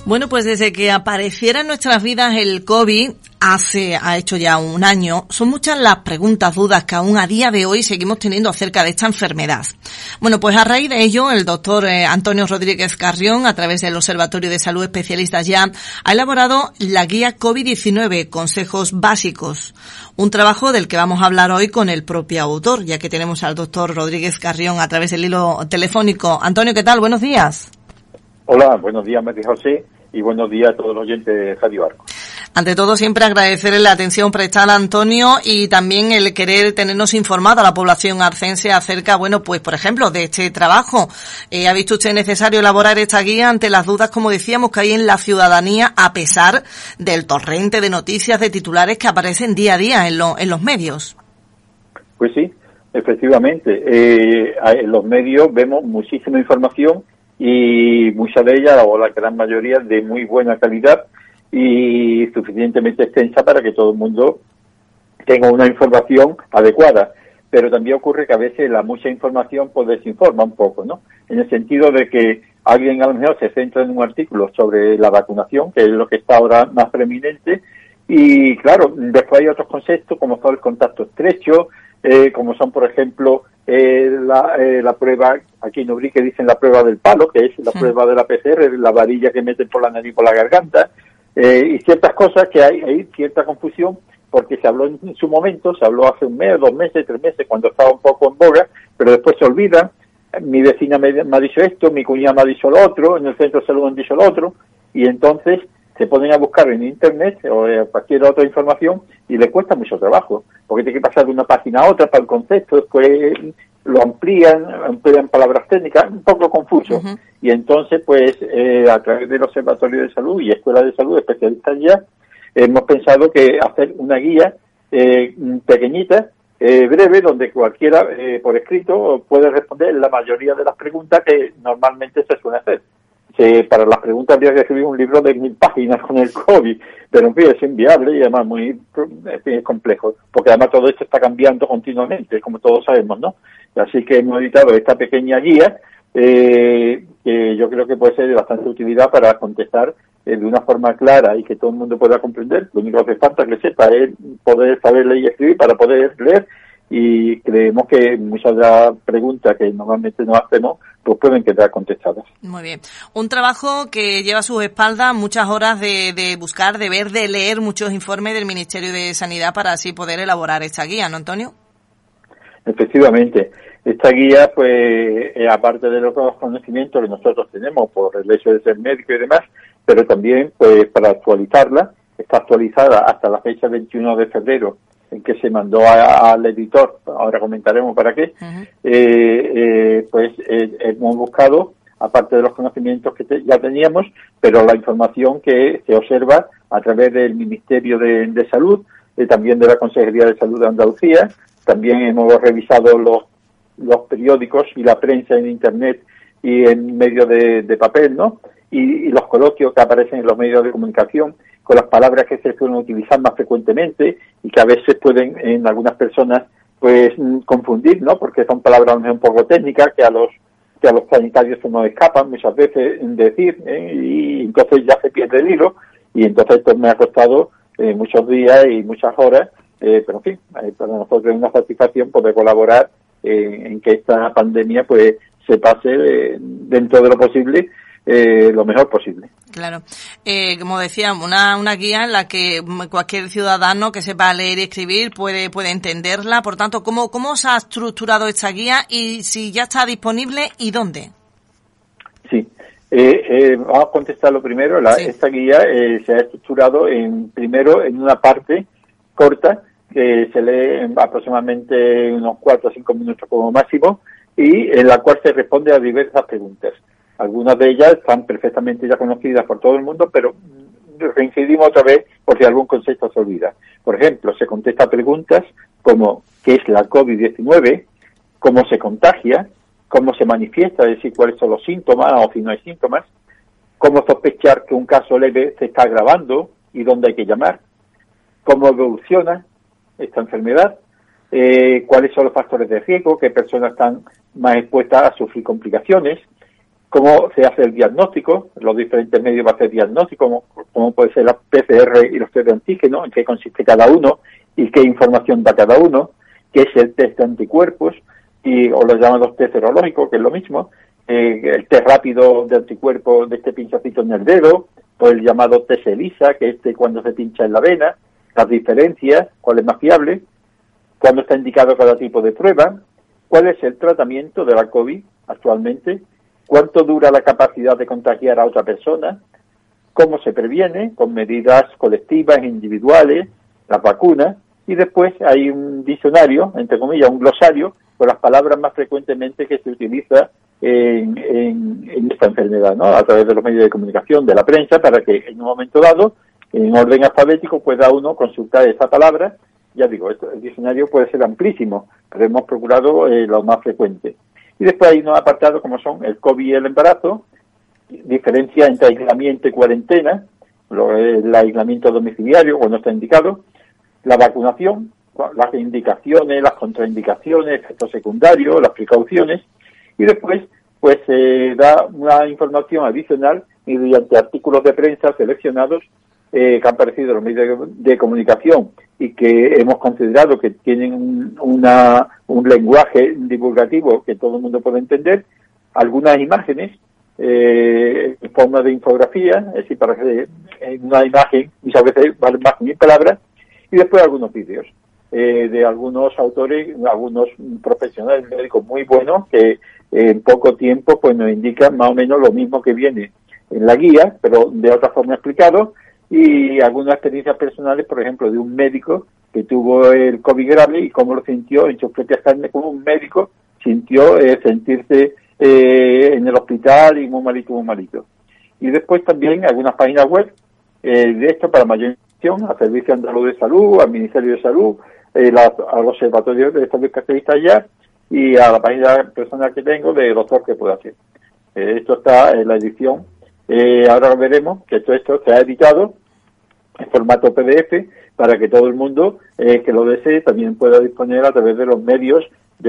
Bueno, pues desde que apareciera en nuestras vidas el COVID, ha hecho ya un año, son muchas las preguntas, dudas que aún a día de hoy seguimos teniendo acerca de esta enfermedad. Bueno, pues a raíz de ello, el doctor Antonio Rodríguez Carrión, a través del Observatorio de Salud Especialistas Ya, ha elaborado la guía COVID-19, consejos básicos. Un trabajo del que vamos a hablar hoy con el propio autor, ya que tenemos al doctor Rodríguez Carrión a través del hilo telefónico. Antonio, ¿qué tal? Buenos días. Hola, buenos días, María José, y buenos días a todos los oyentes de Radio Arco. Ante todo, siempre agradecerle la atención prestada a Antonio y también el querer tenernos informada a la población arcense acerca, bueno, pues por ejemplo, de este trabajo. ¿Ha visto usted necesario elaborar esta guía ante las dudas, como decíamos, que hay en la ciudadanía, a pesar del torrente de noticias, de titulares que aparecen día a día en los medios? Pues sí, efectivamente. En los medios vemos muchísima información y mucha de ella, o la gran mayoría, de muy buena calidad y suficientemente extensa para que todo el mundo tenga una información adecuada. Pero también ocurre que a veces la mucha información pues desinforma un poco, ¿no? En el sentido de que alguien a lo mejor se centra en un artículo sobre la vacunación, que es lo que está ahora más preeminente, y claro, después hay otros conceptos como son el contacto estrecho, como son, por ejemplo, la prueba, aquí en Ubrique dicen la prueba del palo, que es la prueba de la PCR, la varilla que meten por la nariz y por la garganta, y ciertas cosas que hay cierta confusión, porque se habló en su momento, se habló hace un mes, 2 meses, 3 meses, cuando estaba un poco en boga, pero después se olvida. Mi vecina me ha dicho esto, mi cuñada me ha dicho lo otro, en el centro de salud han dicho lo otro, y entonces se ponen a buscar en internet o cualquier otra información y le cuesta mucho trabajo, porque tiene que pasar de una página a otra para el concepto, después lo amplían palabras técnicas, un poco confuso. Uh-huh. Y entonces, pues, a través del Observatorio de Salud y Escuela de Salud Especialistas Ya, hemos pensado que hacer una guía pequeñita, breve, donde cualquiera, por escrito, puede responder la mayoría de las preguntas que normalmente se suele hacer. Para las preguntas habría que escribir un libro de 1000 páginas con el COVID, pero en fin, es inviable y además muy complejo, porque además todo esto está cambiando continuamente, como todos sabemos, ¿no? Así que hemos editado esta pequeña guía, que yo creo que puede ser de bastante utilidad para contestar de una forma clara y que todo el mundo pueda comprender. Lo único que hace falta que sepa es poder saber leer y escribir para poder leer, y creemos que muchas de las preguntas que normalmente nos hacemos pues pueden quedar contestadas. Muy bien. Un trabajo que lleva a sus espaldas muchas horas de buscar, de ver, de leer muchos informes del Ministerio de Sanidad para así poder elaborar esta guía, ¿no, Antonio? Efectivamente. Esta guía, pues, aparte de los conocimientos que nosotros tenemos por el hecho de ser médico y demás, pero también, pues, para actualizarla, está actualizada hasta la fecha 21 de febrero, en que se mandó al editor, ahora comentaremos para qué. Uh-huh. Pues hemos buscado, aparte de los conocimientos que ya teníamos, pero la información que se observa a través del Ministerio de Salud, también de la Consejería de Salud de Andalucía. También hemos revisado los periódicos y la prensa en internet y en medios de papel, ¿no? Y los coloquios que aparecen en los medios de comunicación, con las palabras que se suelen utilizar más frecuentemente y que a veces pueden en algunas personas pues confundir, ¿no? Porque son palabras un poco técnicas que a los sanitarios se nos escapan muchas veces en decir, y entonces ya se pierde el hilo, y entonces esto me ha costado muchos días y muchas horas, pero en fin, para nosotros es una satisfacción poder colaborar en que esta pandemia pues se pase dentro de lo posible, lo mejor posible. Claro. Como decía, una guía en la que cualquier ciudadano que sepa leer y escribir puede entenderla. Por tanto, ¿cómo se ha estructurado esta guía y si ya está disponible y dónde? Sí. Vamos a contestarlo primero. Sí. Esta guía se ha estructurado primero en una parte corta que se lee en aproximadamente unos 4 o 5 minutos como máximo, y en la cual se responde a diversas preguntas. Algunas de ellas están perfectamente ya conocidas por todo el mundo, pero reincidimos otra vez por si algún concepto se olvida. Por ejemplo, se contesta preguntas como ¿qué es la COVID-19?, ¿cómo se contagia?, ¿cómo se manifiesta?, es decir, cuáles son los síntomas o si no hay síntomas, ¿cómo sospechar que un caso leve se está agravando y dónde hay que llamar?, ¿cómo evoluciona esta enfermedad?, cuáles son los factores de riesgo, qué personas están más expuestas a sufrir complicaciones, cómo se hace el diagnóstico, los diferentes medios para hacer diagnóstico, cómo puede ser la PCR y los test de antígeno, en qué consiste cada uno y qué información da cada uno, qué es el test de anticuerpos, o los llamados test serológicos, que es lo mismo, el test rápido de anticuerpos de este pinchacito en el dedo, o el llamado test ELISA, que es cuando se pincha en la vena, las diferencias, cuál es más fiable, cuándo está indicado cada tipo de prueba, cuál es el tratamiento de la COVID actualmente, cuánto dura la capacidad de contagiar a otra persona, cómo se previene, con medidas colectivas, individuales, las vacunas, y después hay un diccionario, entre comillas, un glosario, con las palabras más frecuentemente que se utiliza en esta enfermedad, ¿no? A través de los medios de comunicación, de la prensa, para que en un momento dado, en orden alfabético, pueda uno consultar esa palabra. Ya digo, el diccionario puede ser amplísimo, pero hemos procurado lo más frecuente. Y después hay unos apartados como son el COVID y el embarazo, diferencia entre aislamiento y cuarentena, el aislamiento domiciliario cuando está indicado, la vacunación, las indicaciones, las contraindicaciones, efectos secundarios, las precauciones, y después pues se da una información adicional mediante artículos de prensa seleccionados que han aparecido en los medios de comunicación y que hemos considerado que tienen un lenguaje divulgativo que todo el mundo puede entender, algunas imágenes en forma de infografía, es decir, para que en una imagen muchas veces vale más que 1000 palabras, y después algunos vídeos de algunos autores, algunos profesionales médicos muy buenos que en poco tiempo pues nos indican más o menos lo mismo que viene en la guía, pero de otra forma explicado, y algunas experiencias personales, por ejemplo, de un médico que tuvo el COVID grave y cómo lo sintió en sus propias carnes, como un médico sintió sentirse en el hospital y muy malito. Y después también algunas páginas web de esto para mayor información, al Servicio Andaluz de Salud, al Ministerio de Salud, al Observatorio de Salud que está allá, y a la página personal que tengo de Doctor que puedo hacer. Esto está en la edición. Ahora veremos que todo esto se ha editado en formato PDF para que todo el mundo que lo desee también pueda disponer a través de los medios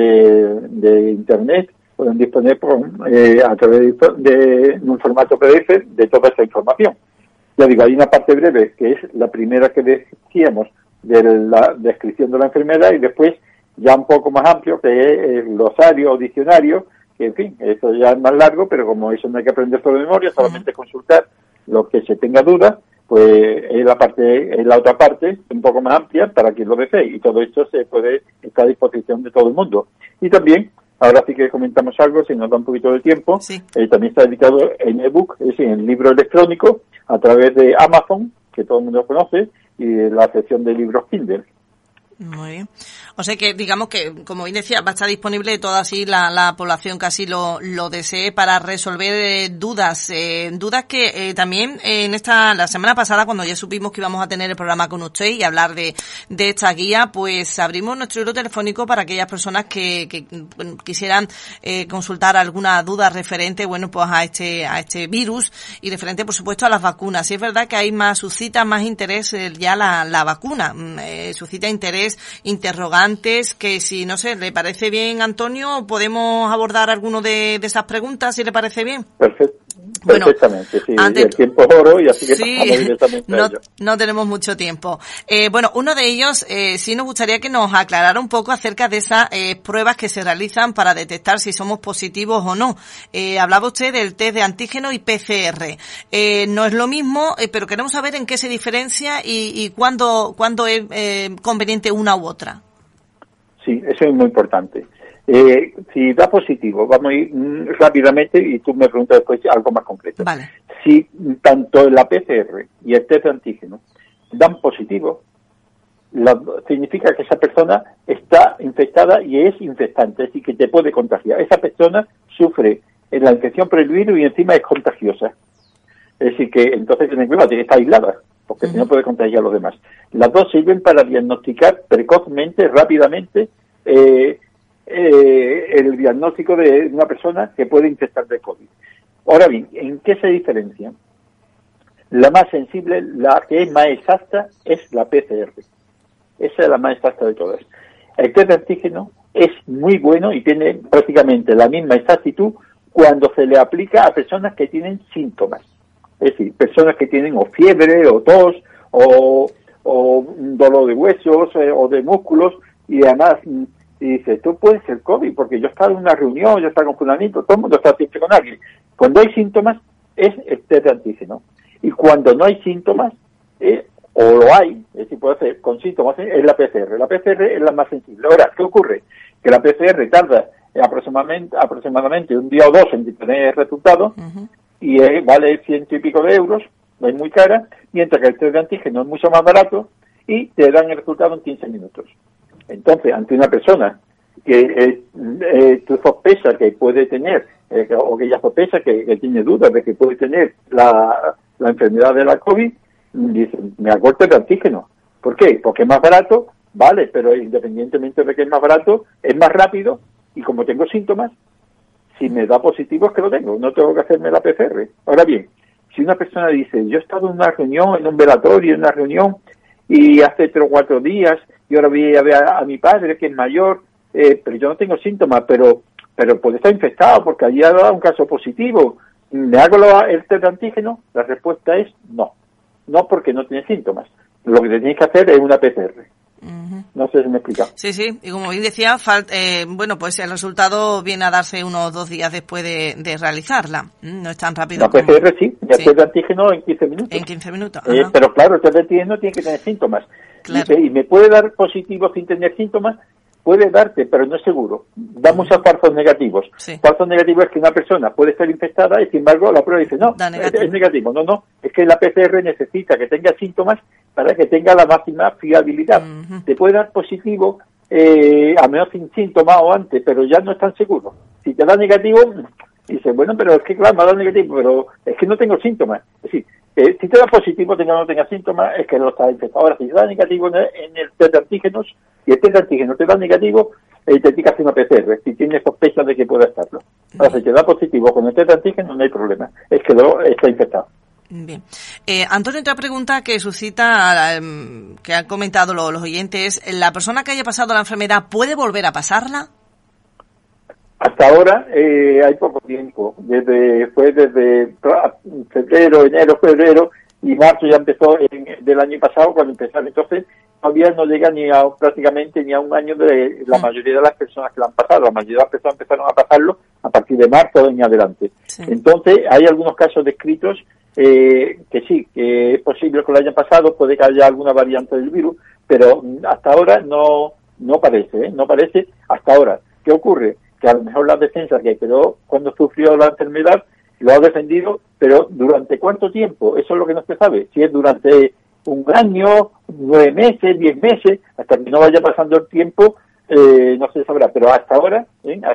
de Internet, pueden disponer a través de un formato PDF de toda esta información. Ya digo, hay una parte breve que es la primera que decíamos de la descripción de la enfermedad, y después ya un poco más amplio, que es el glosario o diccionario, que en fin, eso ya es más largo, pero como eso no hay que aprender por memoria, solamente consultar lo que se tenga duda, pues es la otra parte, un poco más amplia para quien lo desee, y todo esto está a disposición de todo el mundo. Y también, ahora sí que comentamos algo, si nos da un poquito de tiempo, sí. También está editado en ebook, es decir, en libro electrónico, a través de Amazon, que todo el mundo conoce, y de la sección de libros Kindle. Muy bien. O sea que, digamos que, como bien decía, va a estar disponible toda así la población que así lo desee para resolver dudas que también la semana pasada, cuando ya supimos que íbamos a tener el programa con usted y hablar de esta guía, pues abrimos nuestro hilo telefónico para aquellas personas que quisieran consultar alguna duda referente, bueno, pues a este virus y referente, por supuesto, a las vacunas. Sí es verdad que hay suscita más interés ya la vacuna, suscita interés, interrogantes, que si, no sé, ¿le parece bien, Antonio? ¿Podemos abordar alguno de esas preguntas, si le parece bien? Perfecto. Bueno, perfectamente, sí. El tiempo es oro y así que pasamos directamente a ello. No tenemos mucho tiempo. Bueno, uno de ellos, sí nos gustaría que nos aclarara un poco acerca de esas pruebas que se realizan para detectar si somos positivos o no. Hablaba usted del test de antígeno y PCR. No es lo mismo, pero queremos saber en qué se diferencia y cuándo es conveniente una u otra. Sí, eso es muy importante. Si da positivo, vamos a ir rápidamente y tú me preguntas después algo más concreto. Vale. Si tanto la PCR y el test de antígeno dan positivo, significa que esa persona está infectada y es infectante, es decir, que te puede contagiar. Esa persona sufre la infección por el virus y encima es contagiosa. Es decir, que entonces tiene que estar aislada, porque si no puede contagiar a los demás. Las dos sirven para diagnosticar precozmente, rápidamente, el diagnóstico de una persona que puede infectar de COVID. Ahora bien, ¿en qué se diferencian? La más sensible, la que es más exacta, es la PCR. Esa es la más exacta de todas. El test de antígeno es muy bueno y tiene prácticamente la misma exactitud cuando se le aplica a personas que tienen síntomas. Es decir, personas que tienen o fiebre, o tos, o un dolor de huesos, o de músculos, y además, y dice, tú puedes ser COVID, porque yo estaba en una reunión, yo estaba con fulanito, todo el mundo está siempre con alguien. Cuando hay síntomas, es el test de antígeno. Y cuando no hay síntomas, o lo hay, es decir, puede ser con síntomas, es la PCR. La PCR es la más sensible. Ahora, ¿qué ocurre? Que la PCR tarda aproximadamente un día o dos en tener el resultado, y vale 100 y pico de euros, no es muy cara, mientras que el test de antígeno es mucho más barato y te dan el resultado en 15 minutos. Entonces, ante una persona que tú sospechas que puede tener, o que ella sospecha que tiene dudas de que puede tener la enfermedad de la COVID, dice, me hago el test de antígeno. ¿Por qué? Porque es más barato, vale, pero independientemente de que es más barato, es más rápido, y como tengo síntomas, si me da positivo es que lo tengo, no tengo que hacerme la PCR. Ahora bien, si una persona dice, yo he estado en una reunión, en un velatorio, en una reunión, y hace 3 o 4 días, y ahora voy a ver a mi padre, que es mayor, pero yo no tengo síntomas, pero puede estar infectado, porque allí ha dado un caso positivo, ¿me hago el test de antígeno? La respuesta es no. No, porque no tiene síntomas. Lo que tenéis que hacer es una PCR. No sé si me he explicado. Sí, y como bien decía, bueno, pues el resultado viene a darse unos 2 días después de realizarla. No es tan rápido. La PCR sí, el test de antígeno en 15 minutos. En 15 minutos. Pero claro, el test de antígeno tiene que tener síntomas. Claro. Y me puede dar positivo sin tener síntomas, puede darte, pero no es seguro. Da muchos falsos negativos. Sí. Falsos negativos es que una persona puede estar infectada y sin embargo la prueba dice, no, es negativo. No, es que la PCR necesita que tenga síntomas para que tenga la máxima fiabilidad. Te puede dar positivo, a menos sin síntomas o antes, pero ya no es tan seguro. Si te da negativo, dices, bueno, pero es que claro, me ha dado negativo, pero es que no tengo síntomas. Es decir, si te da positivo, tenga o no tenga síntomas, es que no está infectado. Ahora, si te da negativo en el test de antígenos, y el test de antígenos te da negativo, te tienes que hacer una PCR, si tienes sospecha de que pueda estarlo. Ahora, si te da positivo con el test de antígenos, no hay problema, es que está infectado. Bien. Antonio, otra pregunta que suscita, que han comentado los oyentes, ¿la persona que haya pasado la enfermedad puede volver a pasarla? Hasta ahora hay poco tiempo, desde febrero y marzo ya empezó del año pasado cuando empezaron, entonces todavía no llega prácticamente ni a un año de la mayoría de las personas que lo han pasado. La mayoría de las personas empezaron a pasarlo a partir de marzo en adelante. Sí. Entonces hay algunos casos descritos que sí, que es posible que lo hayan pasado, puede que haya alguna variante del virus, pero hasta ahora no parece hasta ahora. ¿Qué ocurre? Que a lo mejor la defensa que quedó cuando sufrió la enfermedad lo ha defendido, pero ¿durante cuánto tiempo? Eso es lo que no se sabe. Si es durante un año, 9 meses, 10 meses, hasta que no vaya pasando el tiempo, no se sabrá. Pero hasta ahora,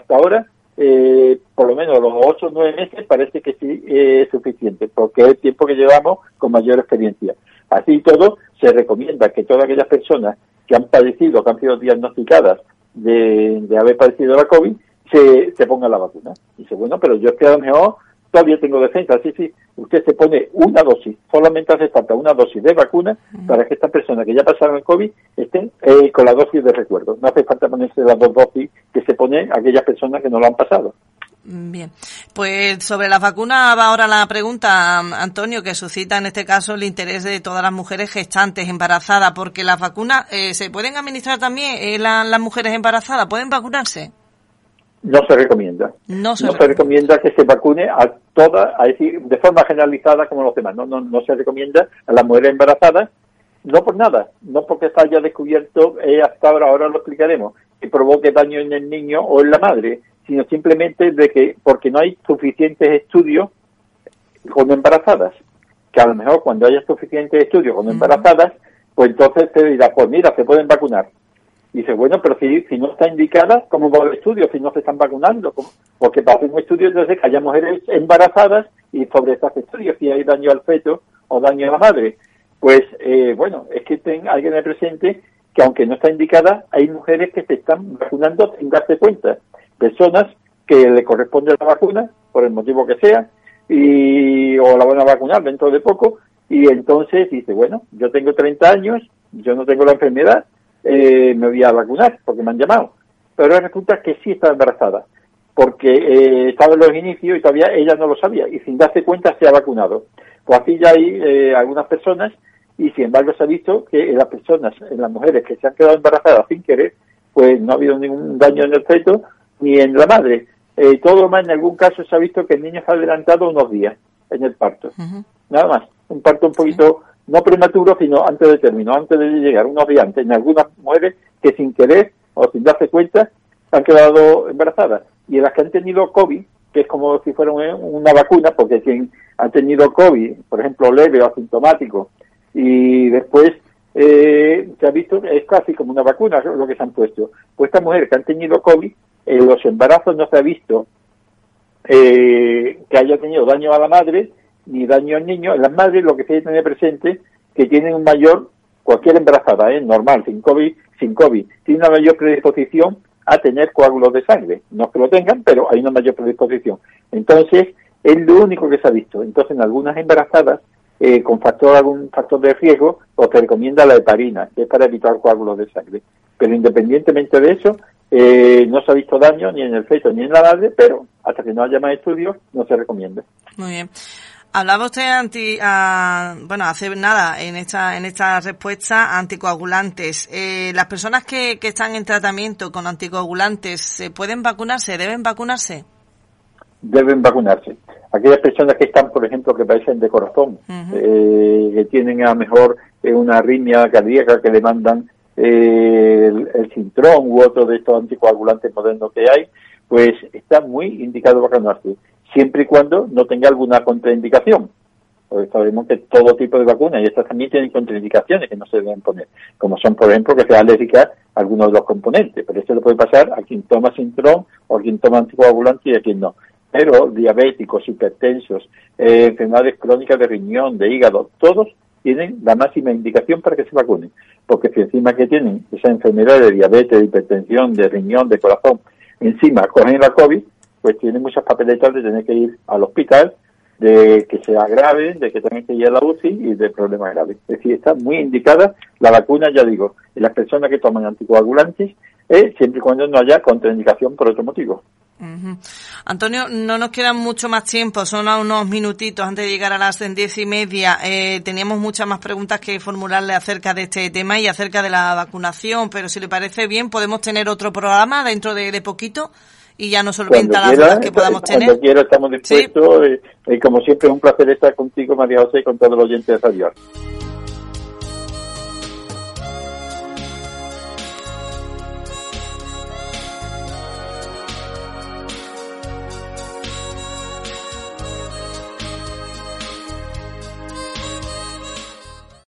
por lo menos los 8 o 9 meses parece que sí es suficiente, porque es el tiempo que llevamos con mayor experiencia. Así y todo, se recomienda que todas aquellas personas que han padecido, que han sido diagnosticadas de haber padecido la COVID, se ponga la vacuna. Dice, bueno, pero yo es que a lo mejor todavía tengo defensa. Sí, usted se pone una dosis, solamente hace falta una dosis de vacuna para que estas personas que ya pasaron el COVID estén con la dosis de recuerdo. No hace falta ponerse las 2 dosis que se ponen aquellas personas que no lo han pasado. Bien, pues sobre las vacunas va ahora la pregunta, Antonio, que suscita en este caso el interés de todas las mujeres gestantes, embarazadas, porque las vacunas se pueden administrar también las mujeres embarazadas, ¿pueden vacunarse? No se recomienda. No se recomienda que se vacune a todas, es decir, de forma generalizada como los demás. No se recomienda a las mujeres embarazadas, no por nada, no porque se haya descubierto hasta ahora lo explicaremos, que provoque daño en el niño o en la madre, sino simplemente porque no hay suficientes estudios con embarazadas. Que a lo mejor cuando haya suficientes estudios con embarazadas, pues entonces se dirá, pues mira, se pueden vacunar. Y dice, bueno, pero si no está indicada, ¿cómo va el estudio? Si no se están vacunando, ¿cómo? Porque para hacer un estudio entonces que haya mujeres embarazadas y sobre esos estudios si hay daño al feto o daño a la madre. Pues, bueno, es que hay que tener presente que aunque no está indicada, hay mujeres que se están vacunando sin darse cuenta. Personas que le corresponde la vacuna, por el motivo que sea, o la van a vacunar dentro de poco, y entonces dice, bueno, yo tengo 30 años, yo no tengo la enfermedad, me voy a vacunar porque me han llamado. Pero resulta que sí está embarazada. porque estaba en los inicios y todavía ella no lo sabía y sin darse cuenta se ha vacunado. Pues así ya hay algunas personas y sin embargo se ha visto que en las mujeres que se han quedado embarazadas sin querer, pues no ha habido ningún daño en el feto ni en la madre. Todo más, en algún caso se ha visto que el niño se ha adelantado unos días en el parto. Nada más, un parto un poquito, no prematuro, sino antes de término, antes de llegar, unos días antes, en algunas mujeres que sin querer o sin darse cuenta han quedado embarazadas. Y en las que han tenido COVID, que es como si fuera una vacuna, porque quien ha tenido COVID, por ejemplo, leve o asintomático, y después se ha visto que es casi como una vacuna lo que se han puesto. Pues estas mujeres que han tenido COVID, en los embarazos no se ha visto que haya tenido daño a la madre ni daño al niño. En las madres lo que se debe tener presente que tienen un mayor, cualquier embarazada, normal, sin COVID, tiene una mayor predisposición a tener coágulos de sangre. No es que lo tengan, pero hay una mayor predisposición. Entonces, es lo único que se ha visto. Entonces, en algunas embarazadas, con algún factor de riesgo, os se recomienda la heparina, que es para evitar coágulos de sangre. Pero independientemente de eso, no se ha visto daño ni en el feto ni en la madre, pero hasta que no haya más estudios, no se recomienda. Muy bien. Hablaba usted hace nada en esta respuesta anticoagulantes. Las personas que están en tratamiento con anticoagulantes, ¿se pueden vacunarse? ¿Deben vacunarse? Deben vacunarse. Aquellas personas que están, por ejemplo, que padecen de corazón, que tienen a lo mejor una arritmia cardíaca que demandan el Sintrón u otro de estos anticoagulantes modernos que hay, pues está muy indicado vacunarse, siempre y cuando no tenga alguna contraindicación. Porque sabemos que todo tipo de vacunas, y estas también tienen contraindicaciones que no se deben poner, como son, por ejemplo, que sea alérgica a algunos de los componentes, pero esto le puede pasar a quien toma Sintrón o a quien toma anticoagulantes y a quien no. Pero diabéticos, hipertensos, enfermedades crónicas de riñón, de hígado, todos tienen la máxima indicación para que se vacunen, porque si encima que tienen esa enfermedad de diabetes, de hipertensión, de riñón, de corazón, encima cogen la COVID, pues tienen muchas papeletas de tener que ir al hospital, de que sea grave, de que tengan que ir a la UCI y de problemas graves. Es decir, está muy indicada la vacuna, ya digo, en las personas que toman anticoagulantes, siempre y cuando no haya contraindicación por otro motivo. Antonio, no nos queda mucho más tiempo, son unos minutitos antes de llegar a las 10:30. Teníamos muchas más preguntas que formularle acerca de este tema y acerca de la vacunación, pero si le parece bien, podemos tener otro programa dentro de poquito y ya nos solventa las dudas que podamos tener. Cuando quiera estamos dispuestos, y como siempre es un placer estar contigo, María José, y con todos los oyentes de Radio.